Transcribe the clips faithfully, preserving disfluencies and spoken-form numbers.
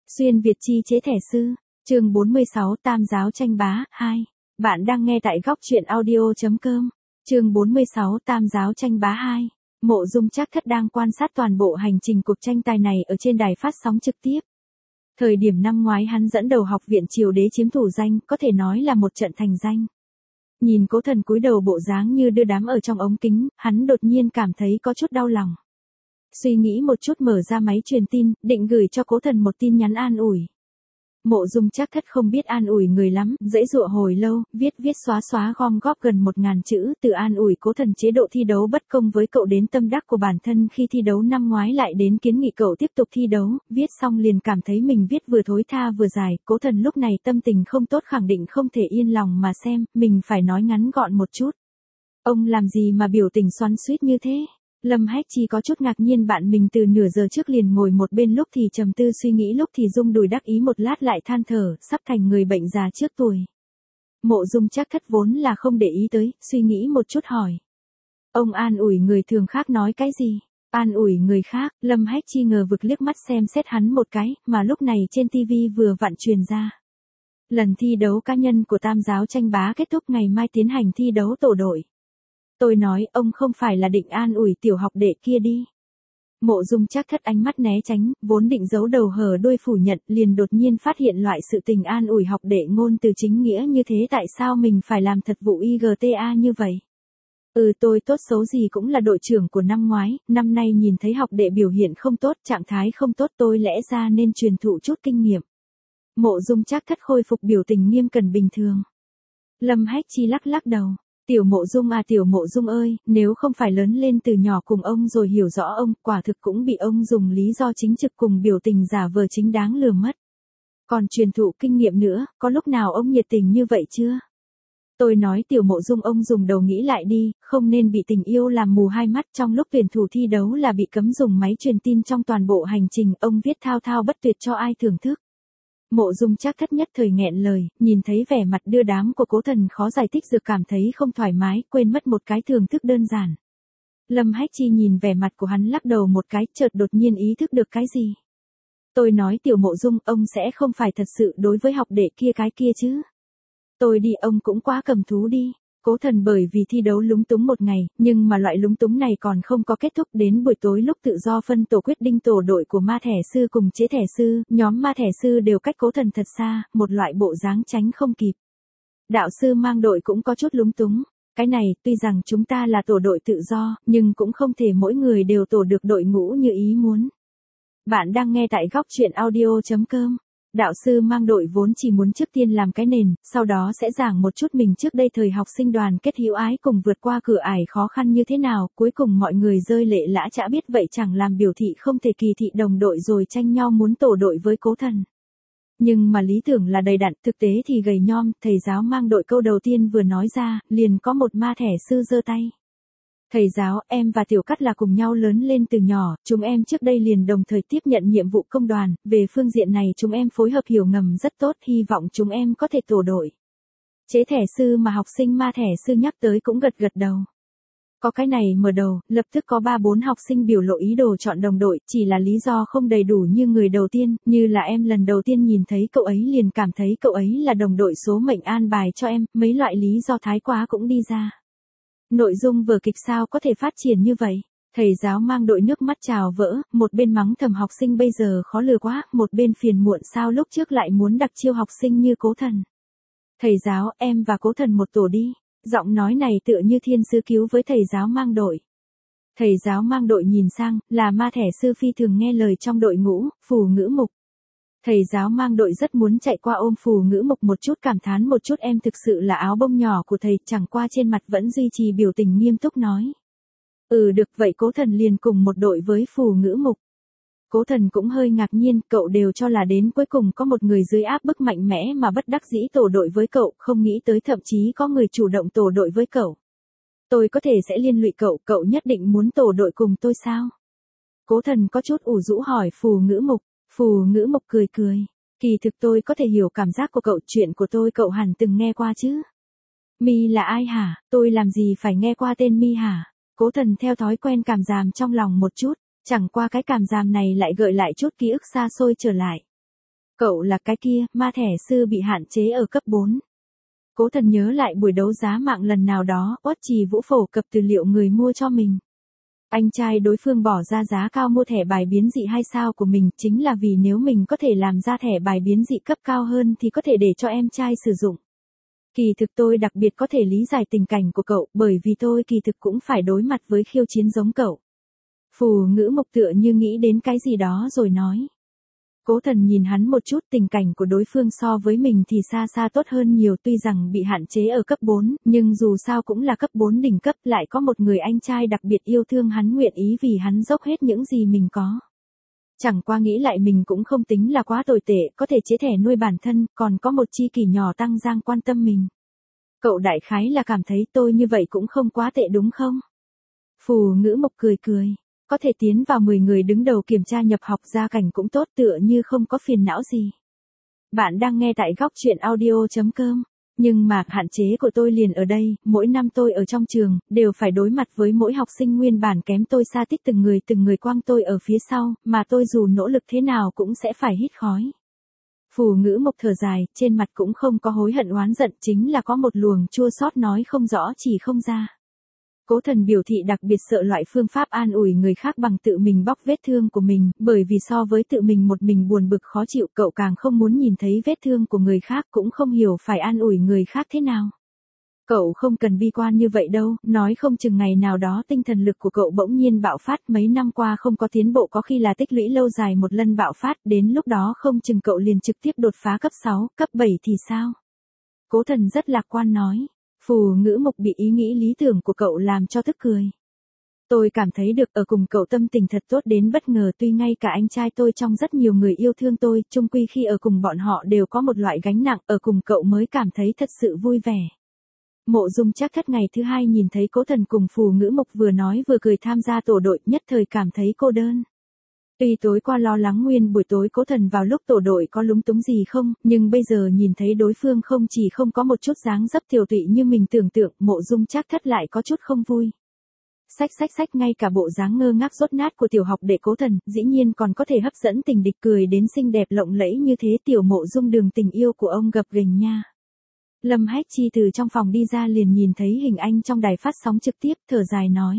Xuyên Việt chi chế thẻ sư, chương bốn mươi sáu Tam giáo tranh bá, hai. Bạn đang nghe tại góc truyện audio.com, chương bốn mươi sáu Tam giáo tranh bá hai. Mộ Dung Trác Thất đang quan sát toàn bộ hành trình cuộc tranh tài này ở trên đài phát sóng trực tiếp. Thời điểm năm ngoái hắn dẫn đầu học viện Triều Đế chiếm thủ danh, có thể nói là một trận thành danh. Nhìn Cố Thần cúi đầu bộ dáng như đưa đám ở trong ống kính, hắn đột nhiên cảm thấy có chút đau lòng. Suy nghĩ một chút mở ra máy truyền tin, định gửi cho Cố Thần một tin nhắn an ủi. Mộ Dung Trác Thất không biết an ủi người lắm, dãy dụa hồi lâu, viết viết xóa xóa gom góp gần một ngàn chữ, từ an ủi Cố Thần chế độ thi đấu bất công với cậu đến tâm đắc của bản thân khi thi đấu năm ngoái lại đến kiến nghị cậu tiếp tục thi đấu, viết xong liền cảm thấy mình viết vừa thối tha vừa dài, Cố Thần lúc này tâm tình không tốt khẳng định không thể yên lòng mà xem, mình phải nói ngắn gọn một chút. Ông làm gì mà biểu tình xoắn xuýt như thế? Lâm Hách Chi có chút ngạc nhiên bạn mình từ nửa giờ trước liền ngồi một bên lúc thì trầm tư suy nghĩ lúc thì rung đùi đắc ý một lát lại than thở, sắp thành người bệnh già trước tuổi. Mộ Dung Trác Thất vốn là không để ý tới, suy nghĩ một chút hỏi. Ông an ủi người thường khác nói cái gì? An ủi người khác, Lâm Hách Chi ngờ vực liếc mắt xem xét hắn một cái, mà lúc này trên tivi vừa vặn truyền ra. Lần thi đấu cá nhân của Tam giáo tranh bá kết thúc ngày mai tiến hành thi đấu tổ đội. Tôi nói ông không phải là định an ủi tiểu học đệ kia đi. Mộ Dung Trác Thất ánh mắt né tránh, vốn định giấu đầu hở đuôi phủ nhận, liền đột nhiên phát hiện loại sự tình an ủi học đệ ngôn từ chính nghĩa như thế, tại sao mình phải làm thật vụ i giê tê a như vậy. Ừ tôi tốt xấu gì cũng là đội trưởng của năm ngoái, năm nay nhìn thấy học đệ biểu hiện không tốt, trạng thái không tốt, tôi lẽ ra nên truyền thụ chút kinh nghiệm. Mộ Dung Trác Thất khôi phục biểu tình nghiêm cẩn bình thường. Lâm Hách Chi lắc lắc đầu. Tiểu Mộ Dung à Tiểu Mộ Dung ơi, nếu không phải lớn lên từ nhỏ cùng ông rồi hiểu rõ ông, quả thực cũng bị ông dùng lý do chính trực cùng biểu tình giả vờ chính đáng lừa mất. Còn truyền thụ kinh nghiệm nữa, có lúc nào ông nhiệt tình như vậy chưa? Tôi nói Tiểu Mộ Dung ông dùng đầu nghĩ lại đi, không nên bị tình yêu làm mù hai mắt, trong lúc tuyển thủ thi đấu là bị cấm dùng máy truyền tin trong toàn bộ hành trình, ông viết thao thao bất tuyệt cho ai thưởng thức. Mộ Dung Trác Thất nhất thời nghẹn lời, nhìn thấy vẻ mặt đưa đám của Cố Thần khó giải thích dược cảm thấy không thoải mái, quên mất một cái thưởng thức đơn giản. Lâm Hách Chi nhìn vẻ mặt của hắn lắc đầu một cái, chợt đột nhiên ý thức được cái gì. Tôi nói Tiểu Mộ Dung, ông sẽ không phải thật sự đối với học đệ kia cái kia chứ. Tôi đi ông cũng quá cầm thú đi. Cố Thần bởi vì thi đấu lúng túng một ngày, nhưng mà loại lúng túng này còn không có kết thúc, đến buổi tối lúc tự do phân tổ quyết định tổ đội của ma thẻ sư cùng chế thẻ sư, nhóm ma thẻ sư đều cách Cố Thần thật xa, một loại bộ dáng tránh không kịp. Đạo sư mang đội cũng có chút lúng túng, cái này tuy rằng chúng ta là tổ đội tự do, nhưng cũng không thể mỗi người đều tổ được đội ngũ như ý muốn. Bạn đang nghe tại góc truyện audio.com. Đạo sư mang đội vốn chỉ muốn trước tiên làm cái nền, sau đó sẽ giảng một chút mình trước đây thời học sinh đoàn kết hữu ái cùng vượt qua cửa ải khó khăn như thế nào, cuối cùng mọi người rơi lệ lã chã biết vậy chẳng làm biểu thị không thể kỳ thị đồng đội rồi tranh nhau muốn tổ đội với Cố Thần. Nhưng mà lý tưởng là đầy đặn, thực tế thì gầy nhom, thầy giáo mang đội câu đầu tiên vừa nói ra, liền có một ma thẻ sư giơ tay. Thầy giáo, em và Tiểu Cắt là cùng nhau lớn lên từ nhỏ, chúng em trước đây liền đồng thời tiếp nhận nhiệm vụ công đoàn, về phương diện này chúng em phối hợp hiểu ngầm rất tốt, hy vọng chúng em có thể tổ đội. Chế thẻ sư mà học sinh ma thẻ sư nhắc tới cũng gật gật đầu. Có cái này mở đầu, lập tức có ba bốn học sinh biểu lộ ý đồ chọn đồng đội, chỉ là lý do không đầy đủ như người đầu tiên, như là em lần đầu tiên nhìn thấy cậu ấy liền cảm thấy cậu ấy là đồng đội số mệnh an bài cho em, mấy loại lý do thái quá cũng đi ra. Nội dung vở kịch sao có thể phát triển như vậy? Thầy giáo mang đội nước mắt trào vỡ, một bên mắng thầm học sinh bây giờ khó lừa quá, một bên phiền muộn sao lúc trước lại muốn đặc chiêu học sinh như Cố Thần. Thầy giáo, em và Cố Thần một tổ đi. Giọng nói này tựa như thiên sư cứu với thầy giáo mang đội. Thầy giáo mang đội nhìn sang, là ma thẻ sư phi thường nghe lời trong đội ngũ, Phù Ngữ Mục. Thầy giáo mang đội rất muốn chạy qua ôm Phù Ngữ Mục một chút cảm thán một chút, em thực sự là áo bông nhỏ của thầy, chẳng qua trên mặt vẫn duy trì biểu tình nghiêm túc nói. Ừ được vậy Cố Thần liền cùng một đội với Phù Ngữ Mục. Cố Thần cũng hơi ngạc nhiên, cậu đều cho là đến cuối cùng có một người dưới áp bức mạnh mẽ mà bất đắc dĩ tổ đội với cậu, không nghĩ tới thậm chí có người chủ động tổ đội với cậu. Tôi có thể sẽ liên lụy cậu, cậu nhất định muốn tổ đội cùng tôi sao? Cố Thần có chút ủ rũ hỏi Phù Ngữ Mục. Phù Ngữ Mục cười cười. Kỳ thực tôi có thể hiểu cảm giác của cậu, chuyện của tôi cậu hẳn từng nghe qua chứ. Mi là ai hả? Tôi làm gì phải nghe qua tên Mi hả? Cố Thần theo thói quen cảm giảm trong lòng một chút, chẳng qua cái cảm giảm này lại gợi lại chút ký ức xa xôi trở lại. Cậu là cái kia, ma thẻ sư bị hạn chế ở cấp bốn. Cố Thần nhớ lại buổi đấu giá mạng lần nào đó, Uất Trì Vũ phổ cập tư liệu người mua cho mình. Anh trai đối phương bỏ ra giá cao mua thẻ bài biến dị hai sao của mình chính là vì nếu mình có thể làm ra thẻ bài biến dị cấp cao hơn thì có thể để cho em trai sử dụng. Kỳ thực tôi đặc biệt có thể lý giải tình cảnh của cậu bởi vì tôi kỳ thực cũng phải đối mặt với khiêu chiến giống cậu. Phù Ngữ Mộc tựa như nghĩ đến cái gì đó rồi nói. Cố Thần nhìn hắn một chút, tình cảnh của đối phương so với mình thì xa xa tốt hơn nhiều, tuy rằng bị hạn chế ở cấp bốn, nhưng dù sao cũng là cấp bốn đỉnh cấp, lại có một người anh trai đặc biệt yêu thương hắn, nguyện ý vì hắn dốc hết những gì mình có. Chẳng qua nghĩ lại mình cũng không tính là quá tồi tệ, có thể chế thẻ nuôi bản thân, còn có một chi kỷ nhỏ tăng giang quan tâm mình. Cậu đại khái là cảm thấy tôi như vậy cũng không quá tệ đúng không? Phù Ngữ Mộc cười cười. Có thể tiến vào mười người đứng đầu kiểm tra nhập học gia cảnh cũng tốt, tựa như không có phiền não gì. Bạn đang nghe tại góc chuyện audio chấm com. Nhưng mà hạn chế của tôi liền ở đây, mỗi năm tôi ở trong trường, đều phải đối mặt với mỗi học sinh nguyên bản kém tôi xa tích, từng người từng người quăng tôi ở phía sau, mà tôi dù nỗ lực thế nào cũng sẽ phải hít khói. Phù Ngữ Mộc thở dài, trên mặt cũng không có hối hận oán giận, chính là có một luồng chua xót nói không rõ chỉ không ra. Cố Thần biểu thị đặc biệt sợ loại phương pháp an ủi người khác bằng tự mình bóc vết thương của mình, bởi vì so với tự mình một mình buồn bực khó chịu, cậu càng không muốn nhìn thấy vết thương của người khác, cũng không hiểu phải an ủi người khác thế nào. Cậu không cần bi quan như vậy đâu, nói không chừng ngày nào đó tinh thần lực của cậu bỗng nhiên bạo phát, mấy năm qua không có tiến bộ có khi là tích lũy lâu dài một lần bạo phát, đến lúc đó không chừng cậu liền trực tiếp đột phá cấp sáu, cấp bảy thì sao? Cố Thần rất lạc quan nói. Phù Ngữ Mộc bị ý nghĩ lý tưởng của cậu làm cho tức cười. Tôi cảm thấy được ở cùng cậu tâm tình thật tốt đến bất ngờ, tuy ngay cả anh trai tôi trong rất nhiều người yêu thương tôi, chung quy khi ở cùng bọn họ đều có một loại gánh nặng, ở cùng cậu mới cảm thấy thật sự vui vẻ. Mộ Dung Trác Thất ngày thứ hai nhìn thấy Cố Thần cùng Phù Ngữ Mộc vừa nói vừa cười tham gia tổ đội, nhất thời cảm thấy cô đơn. Tuy tối qua lo lắng nguyên buổi tối Cố Thần vào lúc tổ đội có lúng túng gì không, nhưng bây giờ nhìn thấy đối phương không chỉ không có một chút dáng dấp tiều tụy như mình tưởng tượng, Mộ Dung Trác Thất lại có chút không vui. Sách sách sách, ngay cả bộ dáng ngơ ngác rốt nát của tiểu học đệ Cố Thần, dĩ nhiên còn có thể hấp dẫn tình địch, cười đến xinh đẹp lộng lẫy như thế, tiểu Mộ Dung Đường tình yêu của ông gập ghềnh nha. Lâm Hách Chi từ trong phòng đi ra liền nhìn thấy hình ảnh trong đài phát sóng trực tiếp, thở dài nói.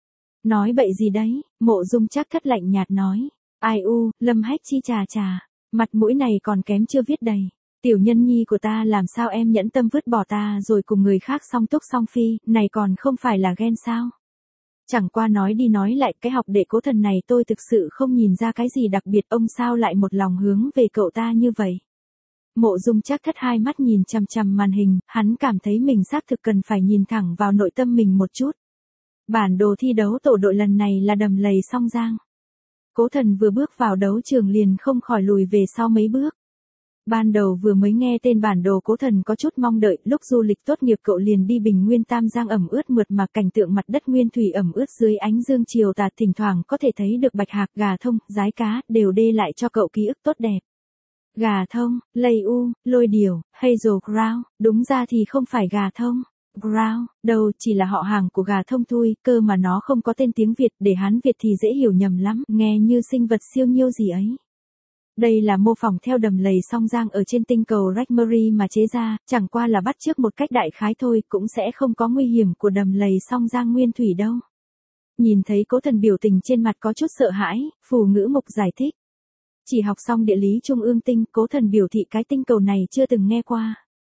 Nói bậy gì đấy, Mộ Dung Trác Thất lạnh nhạt nói. Ai u, Lâm Hách Chi trà trà, mặt mũi này còn kém chưa viết đầy. Tiểu nhân nhi của ta làm sao em nhẫn tâm vứt bỏ ta rồi cùng người khác song túc song phi, này còn không phải là ghen sao? Chẳng qua nói đi nói lại, cái học đệ Cố Thần này tôi thực sự không nhìn ra cái gì đặc biệt, ông sao lại một lòng hướng về cậu ta như vậy? Mộ Dung Trác Thất hai mắt nhìn chằm chằm màn hình, hắn cảm thấy mình xác thực cần phải nhìn thẳng vào nội tâm mình một chút. Bản đồ thi đấu tổ đội lần này là Đầm Lầy Song Giang. Cố Thần vừa bước vào đấu trường liền không khỏi lùi về sau mấy bước. Ban đầu vừa mới nghe tên bản đồ Cố Thần có chút mong đợi, lúc du lịch tốt nghiệp cậu liền đi Bình Nguyên Tam Giang ẩm ướt mượt mà, cảnh tượng mặt đất nguyên thủy ẩm ướt dưới ánh dương chiều tà, thỉnh thoảng có thể thấy được bạch hạc, gà thông, rái cá, đều đê lại cho cậu ký ức tốt đẹp. Gà thông, lây u, lôi điểu, hazel ground, đúng ra thì không phải gà thông. Ground, đâu chỉ là họ hàng của gà thông thôi, cơ mà nó không có tên tiếng Việt, để Hán Việt thì dễ hiểu nhầm lắm, nghe như sinh vật siêu nhiêu gì ấy. Đây là mô phỏng theo Đầm Lầy Song Giang ở trên tinh cầu Rachmary mà chế ra, chẳng qua là bắt chước một cách đại khái thôi, cũng sẽ không có nguy hiểm của Đầm Lầy Song Giang nguyên thủy đâu. Nhìn thấy Cố Thần biểu tình trên mặt có chút sợ hãi, Phù Ngữ Mộc giải thích. Chỉ học xong địa lý trung ương tinh, Cố Thần biểu thị cái tinh cầu này chưa từng nghe qua.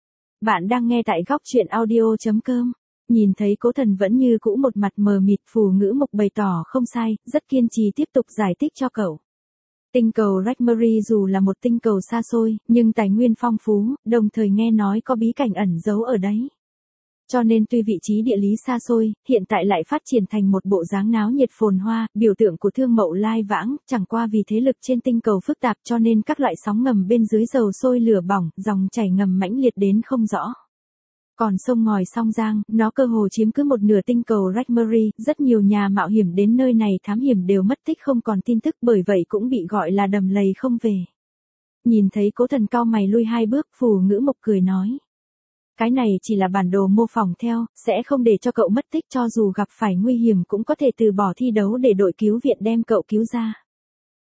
Bạn đang nghe tại góc chuyện audio chấm com. Nhìn thấy Cố Thần vẫn như cũ một mặt mờ mịt, Phù Ngữ Mộc bày tỏ không sai, rất kiên trì tiếp tục giải thích cho cậu. Tinh cầu Rachmary dù là một tinh cầu xa xôi, nhưng tài nguyên phong phú, đồng thời nghe nói có bí cảnh ẩn giấu ở đấy. Cho nên tuy vị trí địa lý xa xôi, hiện tại lại phát triển thành một bộ dáng náo nhiệt phồn hoa, biểu tượng của thương mậu lai vãng, chẳng qua vì thế lực trên tinh cầu phức tạp cho nên các loại sóng ngầm bên dưới dầu sôi lửa bỏng, dòng chảy ngầm mãnh liệt đến không rõ. Còn sông ngòi Song Giang, nó cơ hồ chiếm cứ một nửa tinh cầu Rachmary, rất nhiều nhà mạo hiểm đến nơi này thám hiểm đều mất tích không còn tin tức, bởi vậy cũng bị gọi là đầm lầy không về. Nhìn thấy Cố Thần cau mày lui hai bước, Phù Ngữ Mộc cười nói. Cái này chỉ là bản đồ mô phỏng theo, sẽ không để cho cậu mất tích, cho dù gặp phải nguy hiểm cũng có thể từ bỏ thi đấu để đội cứu viện đem cậu cứu ra.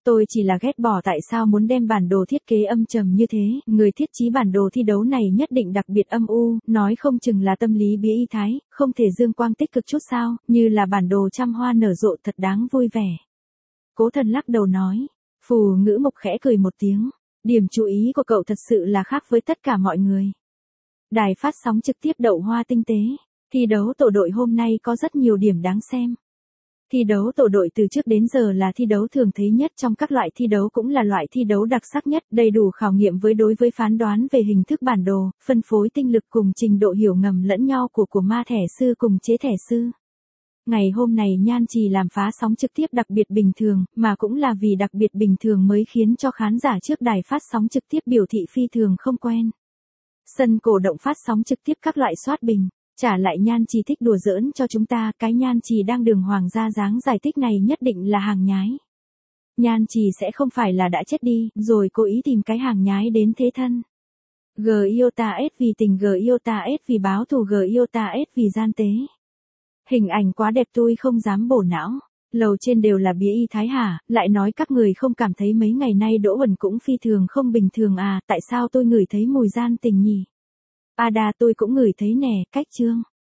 Tôi chỉ là ghét bỏ tại sao muốn đem bản đồ thiết kế âm trầm như thế, người thiết chí bản đồ thi đấu này nhất định đặc biệt âm u, nói không chừng là tâm lý bía y thái, không thể dương quang tích cực chút sao, như là bản đồ trăm hoa nở rộ thật đáng vui vẻ. Cố Thần lắc đầu nói, Phù Ngữ Mộc khẽ cười một tiếng, điểm chú ý của cậu thật sự là khác với tất cả mọi người. Đài phát sóng trực tiếp Đậu Hoa tinh tế, thi đấu tổ đội hôm nay có rất nhiều điểm đáng xem. Thi đấu tổ đội từ trước đến giờ là thi đấu thường thấy nhất trong các loại thi đấu, cũng là loại thi đấu đặc sắc nhất, đầy đủ khảo nghiệm với đối với phán đoán về hình thức bản đồ, phân phối tinh lực cùng trình độ hiểu ngầm lẫn nhau của của ma thẻ sư cùng chế thẻ sư. Ngày hôm này Nhan Trì làm phá sóng trực tiếp đặc biệt bình thường, mà cũng là vì đặc biệt bình thường mới khiến cho khán giả trước đài phát sóng trực tiếp biểu thị phi thường không quen. Sân cổ động phát sóng trực tiếp các loại soát bình. Trả lại Nhan Trì thích đùa giỡn cho chúng ta, cái Nhan Trì đang đường hoàng gia dáng giải thích này nhất định là hàng nhái. Nhan Trì sẽ không phải là đã chết đi, rồi cố ý tìm cái hàng nhái đến thế thân. G yêu ta S vì tình, G yêu ta S vì báo thù, G yêu ta S vì gian tế. Hình ảnh quá đẹp tôi không dám bổ não. Lầu trên đều là bía y thái hả, lại nói các người không cảm thấy mấy ngày nay Đỗ Uẩn cũng phi thường không bình thường à, tại sao tôi ngửi thấy mùi gian tình nhỉ? Ada tôi cũng ngửi thấy nè, cách trương.